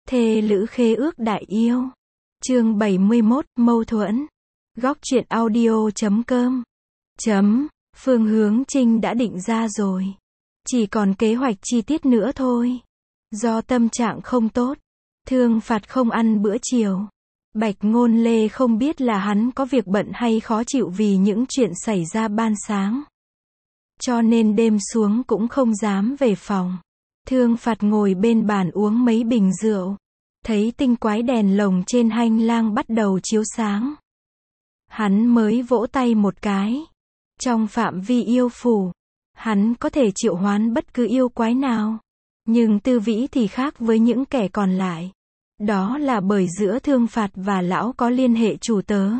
Thê lữ khế ước đại yêu. Chương 71, mâu thuẫn. Góc truyện audio.com. Phương hướng Trinh đã định ra rồi. Chỉ còn kế hoạch chi tiết nữa thôi. Do tâm trạng không tốt, Thương Phạt không ăn bữa chiều. Bạch Ngôn Lê không biết là hắn có việc bận hay khó chịu vì những chuyện xảy ra ban sáng. Cho nên đêm xuống cũng không dám về phòng. Thương Phạt ngồi bên bàn uống mấy bình rượu. Thấy tinh quái đèn lồng trên hành lang bắt đầu chiếu sáng. Hắn mới vỗ tay một cái. Trong phạm vi yêu phủ, hắn có thể triệu hoán bất cứ yêu quái nào. Nhưng Tư Vĩ thì khác với những kẻ còn lại. Đó là bởi giữa Thương Phạt và lão có liên hệ chủ tớ.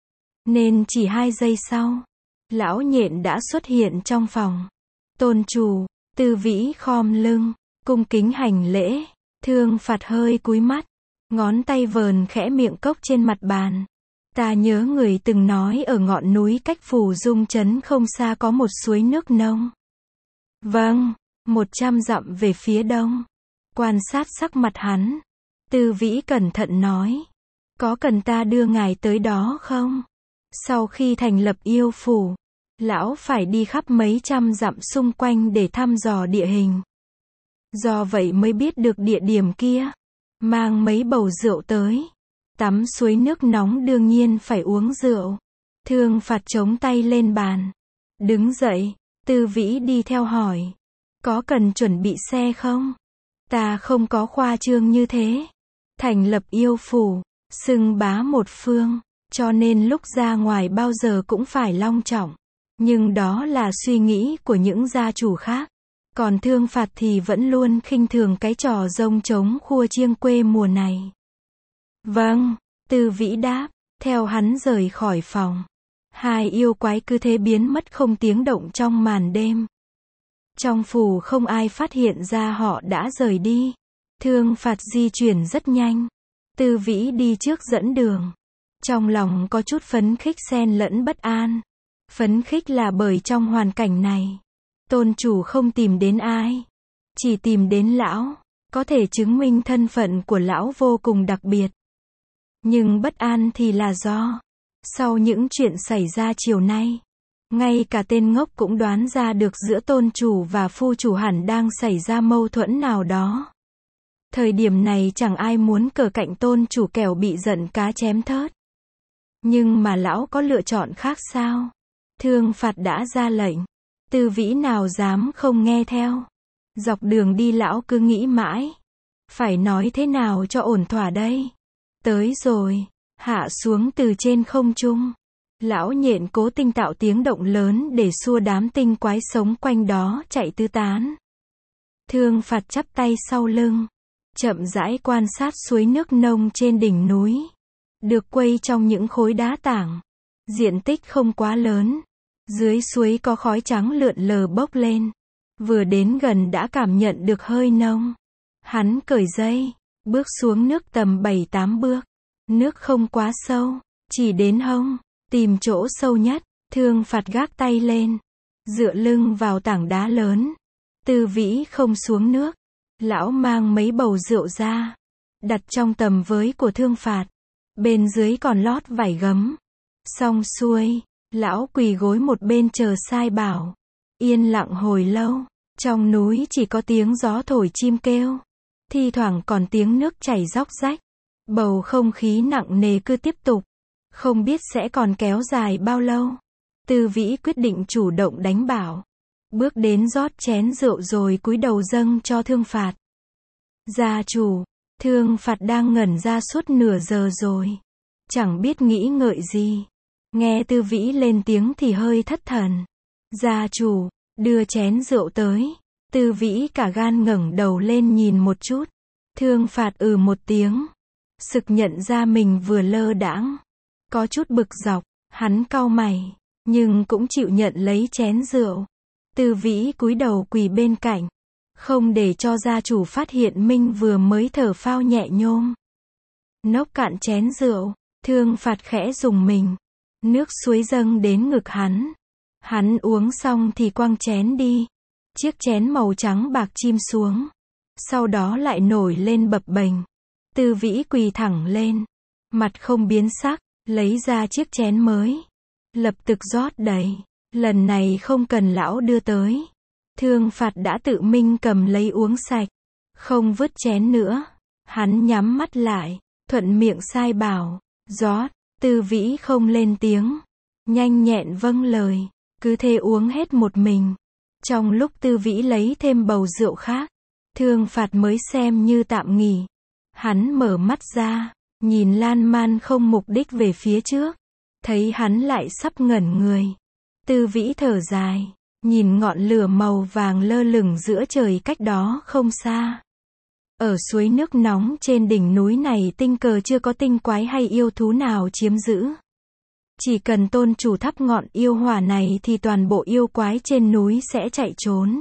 Nên chỉ 2 giây sau, lão nhện đã xuất hiện trong phòng. Tôn chủ, Tư Vĩ khom lưng, cung kính hành lễ. Thương Phạt hơi cúi mắt, ngón tay vờn khẽ miệng cốc trên mặt bàn. Ta nhớ người từng nói ở ngọn núi cách Phù Dung trấn không xa có một suối nước nông. Vâng, 100 dặm về phía đông. Quan sát sắc mặt hắn, Tư Vĩ cẩn thận nói. Có cần ta đưa ngài tới đó không? Sau khi thành lập yêu phủ, lão phải đi khắp mấy trăm dặm xung quanh để thăm dò địa hình. Do vậy mới biết được địa điểm kia. Mang mấy bầu rượu tới. Tắm suối nước nóng đương nhiên phải uống rượu. Thương Phạt chống tay lên bàn. Đứng dậy, Tư Vĩ đi theo hỏi. Có cần chuẩn bị xe không? Ta không có khoa trương như thế. Thành lập yêu phủ, xưng bá một phương, cho nên lúc ra ngoài bao giờ cũng phải long trọng. Nhưng đó là suy nghĩ của những gia chủ khác. Còn Thương Phạt thì vẫn luôn khinh thường cái trò rông trống khua chiêng quê mùa này. Vâng, Tư Vĩ đáp, theo hắn rời khỏi phòng. 2 yêu quái cứ thế biến mất không tiếng động trong màn đêm. Trong phủ không ai phát hiện ra họ đã rời đi. Thương Phạt di chuyển rất nhanh. Tư Vĩ đi trước dẫn đường. Trong lòng có chút phấn khích xen lẫn bất an. Phấn khích là bởi trong hoàn cảnh này, tôn chủ không tìm đến ai, chỉ tìm đến lão, có thể chứng minh thân phận của lão vô cùng đặc biệt. Nhưng bất an thì là do, sau những chuyện xảy ra chiều nay, ngay cả tên ngốc cũng đoán ra được giữa tôn chủ và phu chủ hẳn đang xảy ra mâu thuẫn nào đó. Thời điểm này chẳng ai muốn cờ cạnh tôn chủ kẻo bị giận cá chém thớt. Nhưng mà lão có lựa chọn khác sao? Thương Phạt đã ra lệnh. Tư Vĩ nào dám không nghe theo. Dọc đường đi lão cứ nghĩ mãi. Phải nói thế nào cho ổn thỏa đây? Tới rồi. Hạ xuống từ trên không trung. Lão nhện cố tình tạo tiếng động lớn để xua đám tinh quái sống quanh đó chạy tứ tán. Thương Phạt chắp tay sau lưng. Chậm rãi quan sát suối nước nông trên đỉnh núi. Được quây trong những khối đá tảng. Diện tích không quá lớn. Dưới suối có khói trắng lượn lờ bốc lên. Vừa đến gần đã cảm nhận được hơi nông. Hắn cởi dây, bước xuống nước tầm 7-8 bước. Nước không quá sâu, chỉ đến hông. Tìm chỗ sâu nhất, Thương Phạt gác tay lên. Dựa lưng vào tảng đá lớn. Tư Vĩ không xuống nước. Lão mang mấy bầu rượu ra. Đặt trong tầm với của Thương Phạt. Bên dưới còn lót vải gấm. Xong xuôi. Lão quỳ gối một bên chờ sai bảo. Yên lặng hồi lâu. Trong núi chỉ có tiếng gió thổi chim kêu. Thi thoảng còn tiếng nước chảy róc rách. Bầu không khí nặng nề cứ tiếp tục. Không biết sẽ còn kéo dài bao lâu. Tư Vĩ quyết định chủ động đánh bảo. Bước đến rót chén rượu rồi cúi đầu dâng cho Thương Phạt. Gia chủ, Thương Phạt đang ngẩn ra suốt nửa giờ rồi. Chẳng biết nghĩ ngợi gì. Nghe Tư Vĩ lên tiếng thì hơi thất thần. Gia chủ, đưa chén rượu tới. Tư Vĩ cả gan ngẩng đầu lên nhìn một chút. Thương Phạt một tiếng. Sực nhận ra mình vừa lơ đãng. Có chút bực dọc, hắn cau mày. Nhưng cũng chịu nhận lấy chén rượu. Tư Vĩ cúi đầu quỳ bên cạnh. Không để cho gia chủ phát hiện mình vừa mới thở phao nhẹ nhôm. Nốc cạn chén rượu, Thương Phạt khẽ rùng mình. Nước suối dâng đến ngực hắn. Hắn uống xong thì quăng chén đi. Chiếc chén màu trắng bạc chìm xuống. Sau đó lại nổi lên bập bềnh. Tư Vĩ quỳ thẳng lên, mặt không biến sắc, lấy ra chiếc chén mới, lập tức rót đầy. Lần này không cần lão đưa tới. Thương Phạt đã tự mình cầm lấy uống sạch, không vứt chén nữa. Hắn nhắm mắt lại, thuận miệng sai bảo, rót. Tư Vĩ không lên tiếng, nhanh nhẹn vâng lời, cứ thế uống hết một mình. Trong lúc Tư Vĩ lấy thêm bầu rượu khác, Thương Phạt mới xem như tạm nghỉ. Hắn mở mắt ra, nhìn lan man không mục đích về phía trước, thấy hắn lại sắp ngẩn người. Tư Vĩ thở dài, nhìn ngọn lửa màu vàng lơ lửng giữa trời cách đó không xa. Ở suối nước nóng trên đỉnh núi này tinh cờ chưa có tinh quái hay yêu thú nào chiếm giữ. Chỉ cần tôn chủ thắp ngọn yêu hỏa này thì toàn bộ yêu quái trên núi sẽ chạy trốn.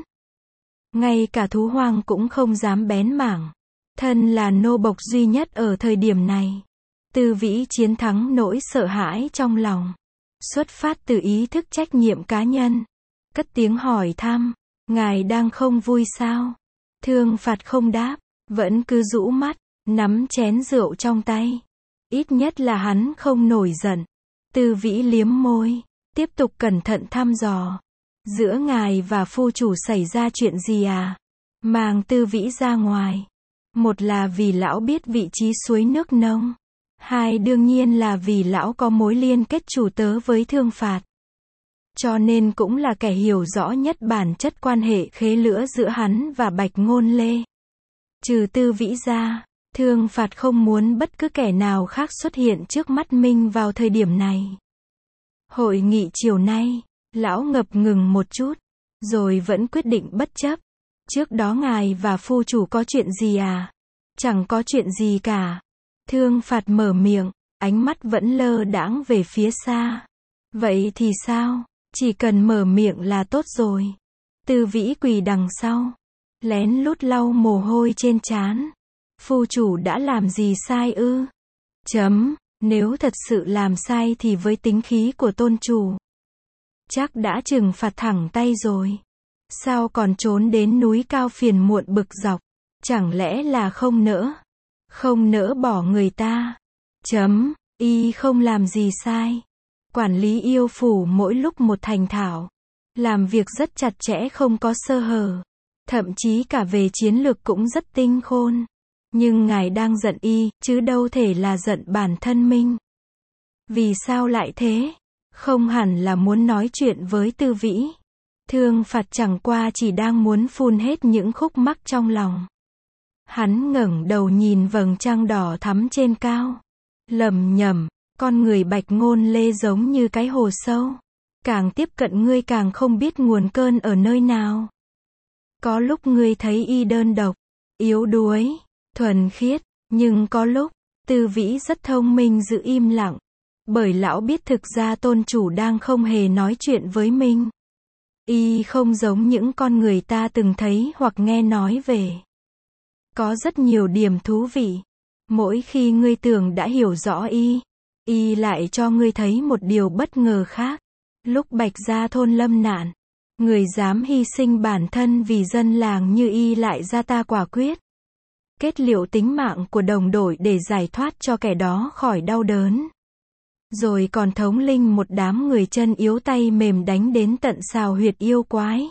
Ngay cả thú hoang cũng không dám bén mảng. Thân là nô bộc duy nhất ở thời điểm này, Tư Vĩ chiến thắng nỗi sợ hãi trong lòng. Xuất phát từ ý thức trách nhiệm cá nhân, cất tiếng hỏi thăm, ngài đang không vui sao? Thương Phạt không đáp, vẫn cứ rũ mắt, nắm chén rượu trong tay. Ít nhất là hắn không nổi giận. Tư Vĩ liếm môi, tiếp tục cẩn thận thăm dò. Giữa ngài và phu chủ xảy ra chuyện gì à? Mang Tư Vĩ ra ngoài. Một là vì lão biết vị trí suối nước nông. Hai đương nhiên là vì lão có mối liên kết chủ tớ với Thương Phạt. Cho nên cũng là kẻ hiểu rõ nhất bản chất quan hệ khế lửa giữa hắn và Bạch Ngôn Lê. Trừ Tư Vĩ ra, Thương Phạt không muốn bất cứ kẻ nào khác xuất hiện trước mắt mình vào thời điểm này. Hội nghị chiều nay, lão ngập ngừng một chút, rồi vẫn quyết định bất chấp. Trước đó ngài và phu chủ có chuyện gì à? Chẳng có chuyện gì cả. Thương Phạt mở miệng, ánh mắt vẫn lơ đãng về phía xa. Vậy thì sao? Chỉ cần mở miệng là tốt rồi. Tư Vĩ quỳ đằng sau, lén lút lau mồ hôi trên trán. Phu chủ đã làm gì sai ư? Nếu thật sự làm sai thì với tính khí của tôn chủ, chắc đã trừng phạt thẳng tay rồi. Sao còn trốn đến núi cao phiền muộn bực dọc? Chẳng lẽ là không nỡ bỏ người ta? Y không làm gì sai. Quản lý yêu phủ mỗi lúc một thành thạo. Làm việc rất chặt chẽ không có sơ hở. Thậm chí cả về chiến lược cũng rất tinh khôn. Nhưng ngài đang giận y, chứ đâu thể là giận bản thân mình. Vì sao lại thế? Không hẳn là muốn nói chuyện với Tư Vĩ. Thương Phạt chẳng qua chỉ đang muốn phun hết những khúc mắc trong lòng. Hắn ngẩng đầu nhìn vầng trăng đỏ thắm trên cao. Lẩm nhẩm, con người Bạch Ngôn Lê giống như cái hồ sâu. Càng tiếp cận ngươi càng không biết nguồn cơn ở nơi nào. Có lúc ngươi thấy y đơn độc, yếu đuối, thuần khiết, nhưng có lúc, Tư Vĩ rất thông minh giữ im lặng. Bởi lão biết thực ra tôn chủ đang không hề nói chuyện với mình. Y không giống những con người ta từng thấy hoặc nghe nói về. Có rất nhiều điểm thú vị. Mỗi khi ngươi tưởng đã hiểu rõ y lại cho ngươi thấy một điều bất ngờ khác. Lúc Bạch Gia thôn lâm nạn, người dám hy sinh bản thân vì dân làng như y lại ra ta quả quyết. Kết liễu tính mạng của đồng đội để giải thoát cho kẻ đó khỏi đau đớn. Rồi còn thống linh một đám người chân yếu tay mềm đánh đến tận xào huyệt yêu quái.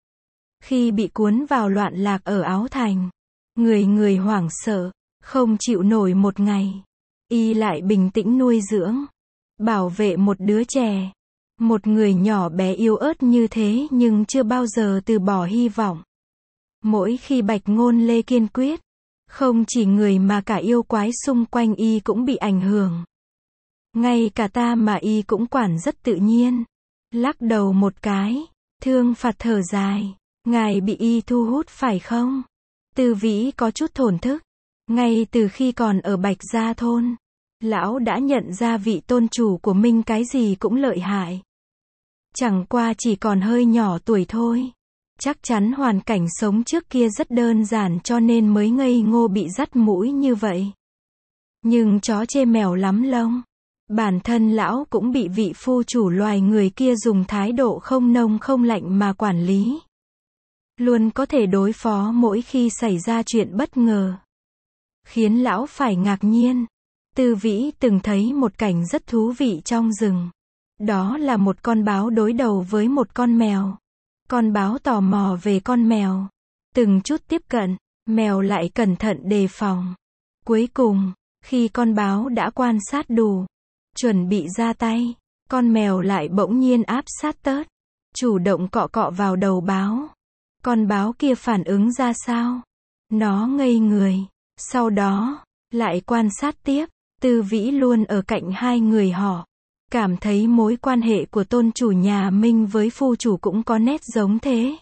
Khi bị cuốn vào loạn lạc ở Áo Thành, người hoảng sợ, không chịu nổi một ngày. Y lại bình tĩnh nuôi dưỡng, bảo vệ một đứa trẻ. Một người nhỏ bé yếu ớt như thế nhưng chưa bao giờ từ bỏ hy vọng. Mỗi khi Bạch Ngôn Lê kiên quyết, không chỉ người mà cả yêu quái xung quanh y cũng bị ảnh hưởng. Ngay cả ta mà y cũng quản rất tự nhiên. Lắc đầu một cái, Thương Phạt thở dài. Ngài bị y thu hút phải không? Tư Vĩ có chút thổn thức. Ngay từ khi còn ở Bạch Gia thôn, lão đã nhận ra vị tôn chủ của mình cái gì cũng lợi hại. Chẳng qua chỉ còn hơi nhỏ tuổi thôi. Chắc chắn hoàn cảnh sống trước kia rất đơn giản cho nên mới ngây ngô bị dắt mũi như vậy. Nhưng chó chê mèo lắm lông. Bản thân lão cũng bị vị phu chủ loài người kia dùng thái độ không nông không lạnh mà quản lý. Luôn có thể đối phó mỗi khi xảy ra chuyện bất ngờ. khiến lão phải ngạc nhiên. Tư Vĩ từng thấy một cảnh rất thú vị trong rừng. Đó là một con báo đối đầu với một con mèo. Con báo tò mò về con mèo. Từng chút tiếp cận, mèo lại cẩn thận đề phòng. Cuối cùng, khi con báo đã quan sát đủ, chuẩn bị ra tay, con mèo lại bỗng nhiên áp sát tớt, chủ động cọ cọ vào đầu báo. Con báo kia phản ứng ra sao? Nó ngây người, sau đó, lại quan sát tiếp. Tư Vĩ luôn ở cạnh hai người họ, cảm thấy mối quan hệ của tôn chủ nhà Minh với phu chủ cũng có nét giống thế.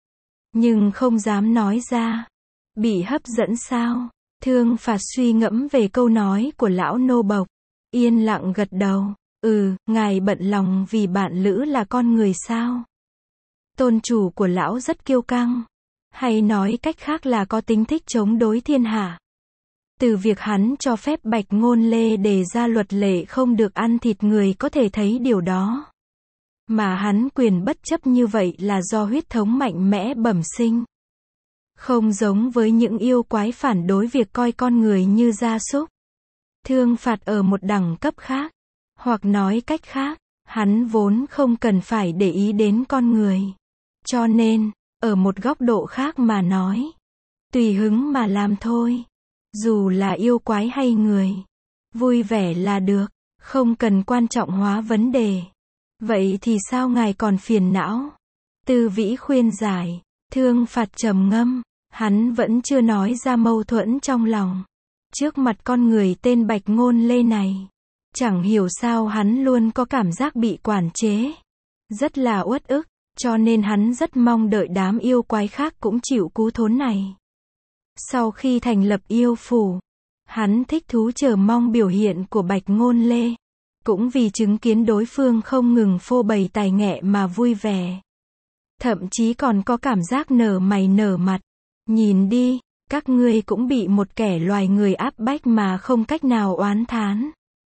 Nhưng không dám nói ra. Bị hấp dẫn sao? Thương Phạt suy ngẫm về câu nói của lão nô bộc. Yên lặng gật đầu. Ngài bận lòng vì bạn lữ là con người sao? Tôn chủ của lão rất kiêu căng. Hay nói cách khác là có tính thích chống đối thiên hạ. Từ việc hắn cho phép Bạch Ngôn Lê đề ra luật lệ không được ăn thịt người có thể thấy điều đó. Mà hắn quyền bất chấp như vậy là do huyết thống mạnh mẽ bẩm sinh. Không giống với những yêu quái phản đối việc coi con người như gia súc. Thương Phạt ở một đẳng cấp khác. Hoặc nói cách khác, hắn vốn không cần phải để ý đến con người. Cho nên, ở một góc độ khác mà nói, tùy hứng mà làm thôi. Dù là yêu quái hay người, vui vẻ là được, không cần quan trọng hóa vấn đề. Vậy thì sao ngài còn phiền não? Tư Vĩ khuyên giải. Thương Phạt trầm ngâm, hắn vẫn chưa nói ra mâu thuẫn trong lòng. Trước mặt con người tên Bạch Ngôn Lê này, chẳng hiểu sao hắn luôn có cảm giác bị quản chế. Rất là uất ức, cho nên hắn rất mong đợi đám yêu quái khác cũng chịu cú thốn này. Sau khi thành lập yêu phủ, hắn thích thú chờ mong biểu hiện của Bạch Ngôn Lê. Cũng vì chứng kiến đối phương không ngừng phô bày tài nghệ mà vui vẻ. Thậm chí còn có cảm giác nở mày nở mặt. Nhìn đi, các ngươi cũng bị một kẻ loài người áp bách mà không cách nào oán thán.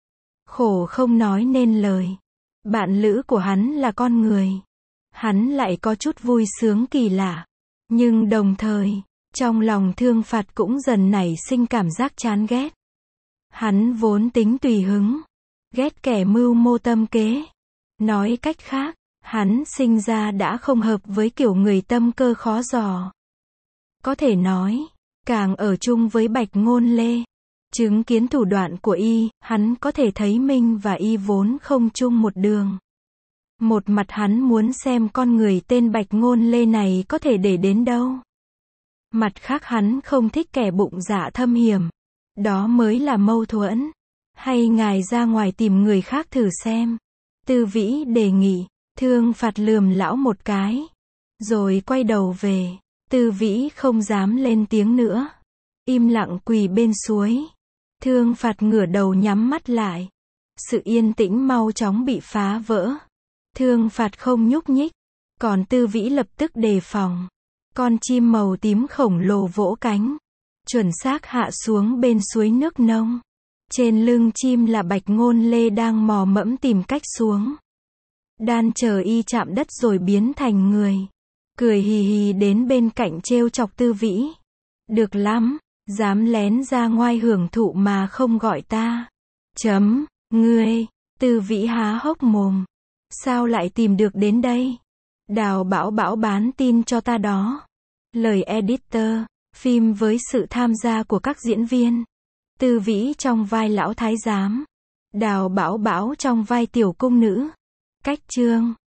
Khổ không nói nên lời. Bạn lữ của hắn là con người. Hắn lại có chút vui sướng kỳ lạ. Nhưng đồng thời, trong lòng Thương Phạt cũng dần nảy sinh cảm giác chán ghét. Hắn vốn tính tùy hứng. Ghét kẻ mưu mô tâm kế. Nói cách khác, hắn sinh ra đã không hợp với kiểu người tâm cơ khó dò. Có thể nói, càng ở chung với Bạch Ngôn Lê, chứng kiến thủ đoạn của y, hắn có thể thấy Minh và y vốn không chung một đường. Một mặt hắn muốn xem con người tên Bạch Ngôn Lê này có thể để đến đâu. Mặt khác hắn không thích kẻ bụng dạ thâm hiểm. Đó mới là mâu thuẫn. Hay ngài ra ngoài tìm người khác thử xem. Tư Vĩ đề nghị. Thương Phạt lườm lão một cái. Rồi quay đầu về. Tư Vĩ không dám lên tiếng nữa. Im lặng quỳ bên suối. Thương Phạt ngửa đầu nhắm mắt lại. Sự yên tĩnh mau chóng bị phá vỡ. Thương Phạt không nhúc nhích. Còn Tư Vĩ lập tức đề phòng. Con chim màu tím khổng lồ vỗ cánh. Chuẩn xác hạ xuống bên suối nước nông. Trên lưng chim là Bạch Ngôn Lê đang mò mẫm tìm cách xuống. Đan chờ y chạm đất rồi biến thành người. Cười hì hì đến bên cạnh trêu chọc Tư Vĩ. Được lắm, dám lén ra ngoài hưởng thụ mà không gọi ta. Ngươi, Tư Vĩ há hốc mồm. Sao lại tìm được đến đây? Đào Bảo Bảo bán tin cho ta đó. Lời editor, phim với sự tham gia của các diễn viên. Tư Vĩ trong vai lão thái giám. Đào Bảo Bảo trong vai tiểu cung nữ. Cách chương